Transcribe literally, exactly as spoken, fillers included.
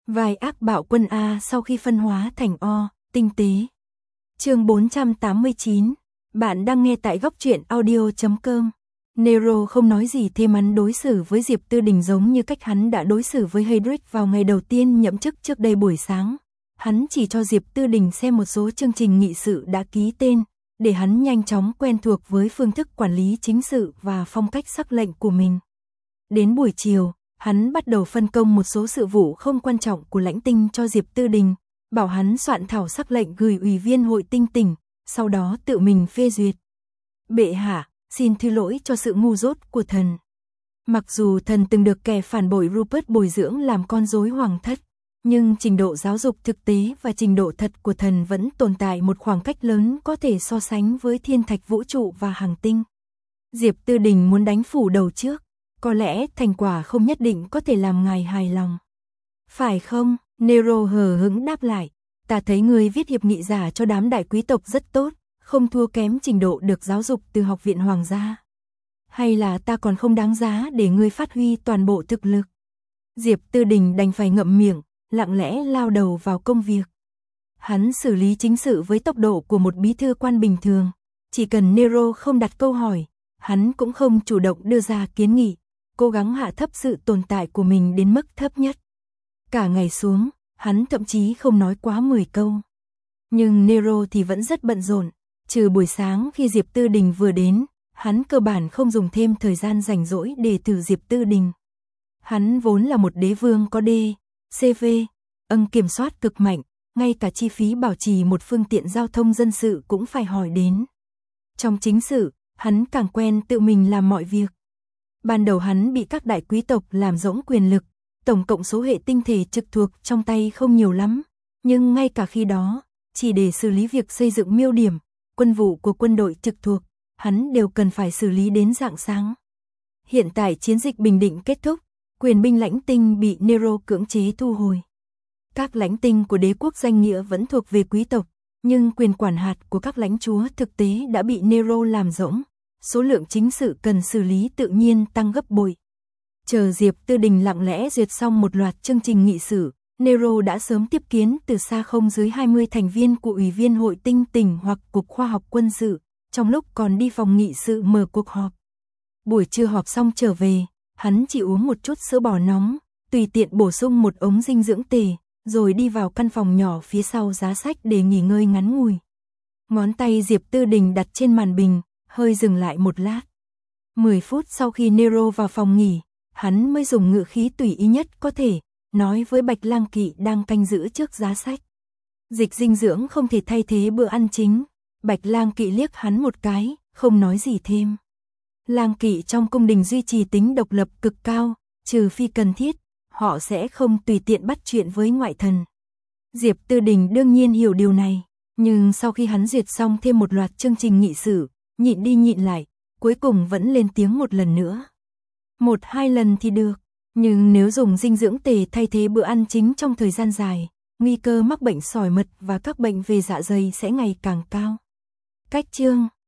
Vai ác bạo quân A sau khi phân hóa thành O, tinh tế. Chương bốn trăm tám mươi chín. Bạn đang nghe tại góc truyện audio chấm com. Nero không nói gì thêm, hắn đối xử với Diệp Tư Đình giống như cách hắn đã đối xử với Heydrich vào ngày đầu tiên nhậm chức trước đây buổi sáng. Hắn chỉ cho Diệp Tư Đình xem một số chương trình nghị sự đã ký tên, để hắn nhanh chóng quen thuộc với phương thức quản lý chính sự và phong cách sắc lệnh của mình. Đến buổi chiều, hắn bắt đầu phân công một số sự vụ không quan trọng của lãnh tinh cho Diệp Tư Đình, bảo hắn soạn thảo sắc lệnh gửi ủy viên hội tinh tỉnh, sau đó tự mình phê duyệt. Bệ hạ, xin thứ lỗi cho sự ngu dốt của thần. Mặc dù thần từng được kẻ phản bội Rupert bồi dưỡng làm con rối hoàng thất, nhưng trình độ giáo dục thực tế và trình độ thật của thần vẫn tồn tại một khoảng cách lớn có thể so sánh với thiên thạch vũ trụ và hành tinh. Diệp Tư Đình muốn đánh phủ đầu trước, có lẽ thành quả không nhất định có thể làm ngài hài lòng. Phải không? Nero hờ hững đáp lại, ta thấy người viết hiệp nghị giả cho đám đại quý tộc rất tốt, không thua kém trình độ được giáo dục từ học viện hoàng gia. Hay là ta còn không đáng giá để ngươi phát huy toàn bộ thực lực? Diệp Tư Đình đành phải ngậm miệng, lặng lẽ lao đầu vào công việc. Hắn xử lý chính sự với tốc độ của một bí thư quan bình thường, chỉ cần Nero không đặt câu hỏi, hắn cũng không chủ động đưa ra kiến nghị, cố gắng hạ thấp sự tồn tại của mình đến mức thấp nhất. Cả ngày xuống, hắn thậm chí không nói quá mười câu. Nhưng Nero thì vẫn rất bận rộn, trừ buổi sáng khi Diệp Tư Đình vừa đến, hắn cơ bản không dùng thêm thời gian rảnh rỗi để thử Diệp Tư Đình. Hắn vốn là một đế vương có D, C V, ân kiểm soát cực mạnh, ngay cả chi phí bảo trì một phương tiện giao thông dân sự cũng phải hỏi đến. Trong chính sự, hắn càng quen tự mình làm mọi việc. Ban đầu hắn bị các đại quý tộc làm rỗng quyền lực, tổng cộng số hệ tinh thể trực thuộc trong tay không nhiều lắm, nhưng ngay cả khi đó, chỉ để xử lý việc xây dựng miêu điểm, quân vụ của quân đội trực thuộc, hắn đều cần phải xử lý đến rạng sáng. Hiện tại chiến dịch Bình Định kết thúc, quyền binh lãnh tinh bị Nero cưỡng chế thu hồi. Các lãnh tinh của đế quốc danh nghĩa vẫn thuộc về quý tộc, nhưng quyền quản hạt của các lãnh chúa thực tế đã bị Nero làm rỗng, số lượng chính sự cần xử lý tự nhiên tăng gấp bội. Chờ Diệp Tư Đình lặng lẽ duyệt xong một loạt chương trình nghị sự, Nero đã sớm tiếp kiến từ xa không dưới hai mươi thành viên của Ủy viên hội tinh tỉnh hoặc Cục Khoa học Quân sự, trong lúc còn đi phòng nghị sự mở cuộc họp. Buổi trưa họp xong trở về, hắn chỉ uống một chút sữa bò nóng, tùy tiện bổ sung một ống dinh dưỡng tề, rồi đi vào căn phòng nhỏ phía sau giá sách để nghỉ ngơi ngắn ngủi. Ngón tay Diệp Tư Đình đặt trên màn bình, hơi dừng lại một lát. Mười phút sau khi Nero vào phòng nghỉ, hắn mới dùng ngữ khí tùy ý nhất có thể, nói với Bạch Lang Kỵ đang canh giữ trước giá sách. Dịch dinh dưỡng không thể thay thế bữa ăn chính. Bạch Lang Kỵ liếc hắn một cái, không nói gì thêm. Lang Kỵ trong cung đình duy trì tính độc lập cực cao, trừ phi cần thiết, họ sẽ không tùy tiện bắt chuyện với ngoại thần. Diệp Tư Đình đương nhiên hiểu điều này, nhưng sau khi hắn duyệt xong thêm một loạt chương trình nghị sự, nhịn đi nhịn lại, cuối cùng vẫn lên tiếng một lần nữa. Một hai lần thì được, nhưng nếu dùng dinh dưỡng tề thay thế bữa ăn chính trong thời gian dài, nguy cơ mắc bệnh sỏi mật và các bệnh về dạ dày sẽ ngày càng cao. Cách chương